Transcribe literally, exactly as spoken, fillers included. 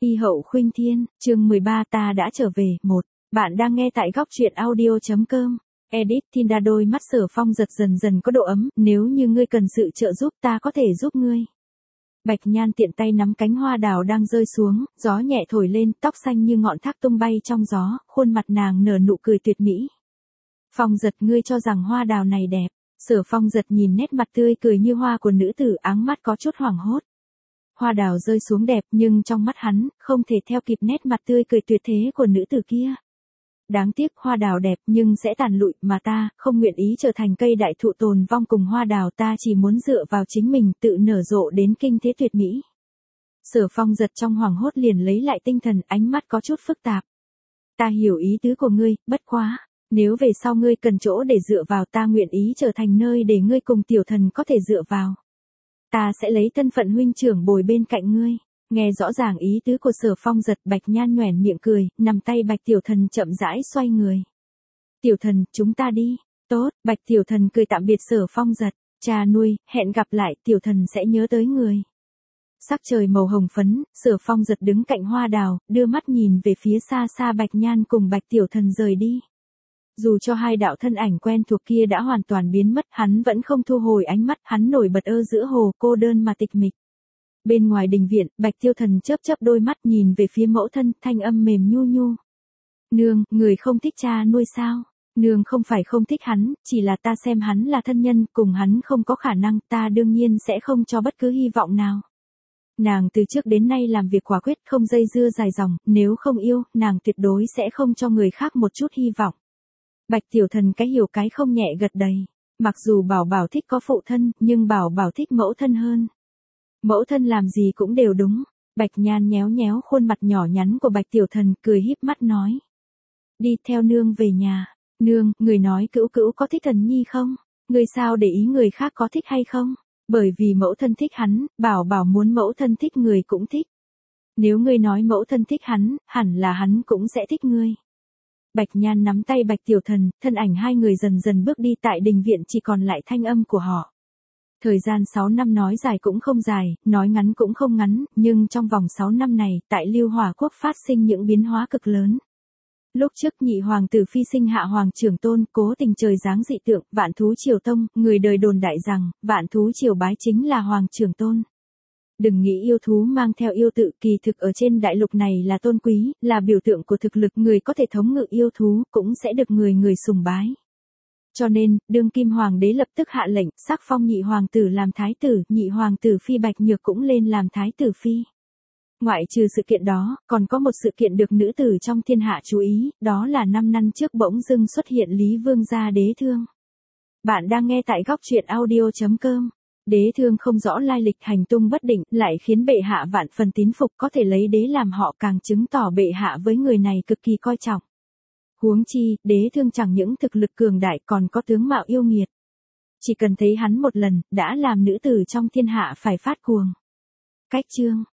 Y hậu khuynh thiên, chương mười ba ta đã trở về, một. Bạn đang nghe tại góc truyện audio.com. Edit Tinda đôi mắt Sở Phong giật dần dần có độ ấm, nếu như ngươi cần sự trợ giúp ta có thể giúp ngươi. Bạch Nhan tiện tay nắm cánh hoa đào đang rơi xuống, gió nhẹ thổi lên, tóc xanh như ngọn thác tung bay trong gió, khuôn mặt nàng nở nụ cười tuyệt mỹ. Phong giật, ngươi cho rằng hoa đào này đẹp. Sở Phong giật nhìn nét mặt tươi cười như hoa của nữ tử, áng mắt có chút hoảng hốt. Hoa đào rơi xuống đẹp nhưng trong mắt hắn, không thể theo kịp nét mặt tươi cười tuyệt thế của nữ tử kia. Đáng tiếc hoa đào đẹp nhưng sẽ tàn lụi, mà ta, không nguyện ý trở thành cây đại thụ tồn vong cùng hoa đào, ta chỉ muốn dựa vào chính mình tự nở rộ đến kinh thế tuyệt mỹ. Sở Phong giật trong hoảng hốt liền lấy lại tinh thần, ánh mắt có chút phức tạp. Ta hiểu ý tứ của ngươi, bất quá, nếu về sau ngươi cần chỗ để dựa vào, ta nguyện ý trở thành nơi để ngươi cùng tiểu thần có thể dựa vào. Ta sẽ lấy thân phận huynh trưởng bồi bên cạnh ngươi. Nghe rõ ràng ý tứ của Sở Phong giật, Bạch Nhan nhoẻn miệng cười, nắm tay Bạch tiểu thần chậm rãi xoay người. Tiểu thần, chúng ta đi. Tốt, Bạch tiểu thần cười tạm biệt Sở Phong giật. Cha nuôi, hẹn gặp lại, tiểu thần sẽ nhớ tới người. Sắc trời màu hồng phấn, Sở Phong giật đứng cạnh hoa đào, đưa mắt nhìn về phía xa xa Bạch Nhan cùng Bạch tiểu thần rời đi. Dù cho hai đạo thân ảnh quen thuộc kia đã hoàn toàn biến mất, hắn vẫn không thu hồi ánh mắt, hắn nổi bật ở giữa hồ, cô đơn mà tịch mịch. Bên ngoài đình viện, Bạch Tiêu Thần chớp chớp đôi mắt nhìn về phía mẫu thân, thanh âm mềm nhu nhu. Nương, người không thích cha nuôi sao? Nương không phải không thích hắn, chỉ là ta xem hắn là thân nhân, cùng hắn không có khả năng, ta đương nhiên sẽ không cho bất cứ hy vọng nào. Nàng từ trước đến nay làm việc quả quyết, không dây dưa dài dòng, nếu không yêu, nàng tuyệt đối sẽ không cho người khác một chút hy vọng. Bạch Tiểu Thần cái hiểu cái không nhẹ gật đầy. Mặc dù Bảo Bảo thích có phụ thân, nhưng Bảo Bảo thích mẫu thân hơn. Mẫu thân làm gì cũng đều đúng. Bạch Nhan nhéo nhéo khuôn mặt nhỏ nhắn của Bạch Tiểu Thần, cười híp mắt nói. Đi theo nương về nhà. Nương, người nói Cữu Cữu có thích Thần Nhi không? Người sao để ý người khác có thích hay không? Bởi vì mẫu thân thích hắn, Bảo Bảo muốn mẫu thân thích người cũng thích. Nếu ngươi nói mẫu thân thích hắn, hẳn là hắn cũng sẽ thích ngươi. Bạch Nhan nắm tay Bạch Tiểu Thần, thân ảnh hai người dần dần bước đi, tại đình viện chỉ còn lại thanh âm của họ. Thời gian sáu năm nói dài cũng không dài, nói ngắn cũng không ngắn, nhưng trong vòng sáu năm này, tại Lưu Hỏa Quốc phát sinh những biến hóa cực lớn. Lúc trước nhị hoàng tử phi sinh hạ hoàng trưởng tôn, cố tình trời giáng dị tượng, Vạn Thú Triều tông, người đời đồn đại rằng, Vạn Thú Triều bái chính là hoàng trưởng tôn. Đừng nghĩ yêu thú mang theo yêu tự, kỳ thực ở trên đại lục này là tôn quý, là biểu tượng của thực lực, người có thể thống ngự yêu thú, cũng sẽ được người người sùng bái. Cho nên, đương kim hoàng đế lập tức hạ lệnh, sắc phong nhị hoàng tử làm thái tử, nhị hoàng tử phi Bạch Nhược cũng lên làm thái tử phi. Ngoại trừ sự kiện đó, còn có một sự kiện được nữ tử trong thiên hạ chú ý, đó là năm năm trước bỗng dưng xuất hiện Lý Vương gia Đế Thương. Bạn đang nghe tại góc truyện audio.com. Đế Thương không rõ lai lịch, hành tung bất định, lại khiến bệ hạ vạn phần tín phục, có thể lấy đế làm họ, càng chứng tỏ bệ hạ với người này cực kỳ coi trọng. Huống chi, Đế Thương chẳng những thực lực cường đại còn có tướng mạo yêu nghiệt. Chỉ cần thấy hắn một lần, đã làm nữ tử trong thiên hạ phải phát cuồng. Cách chương,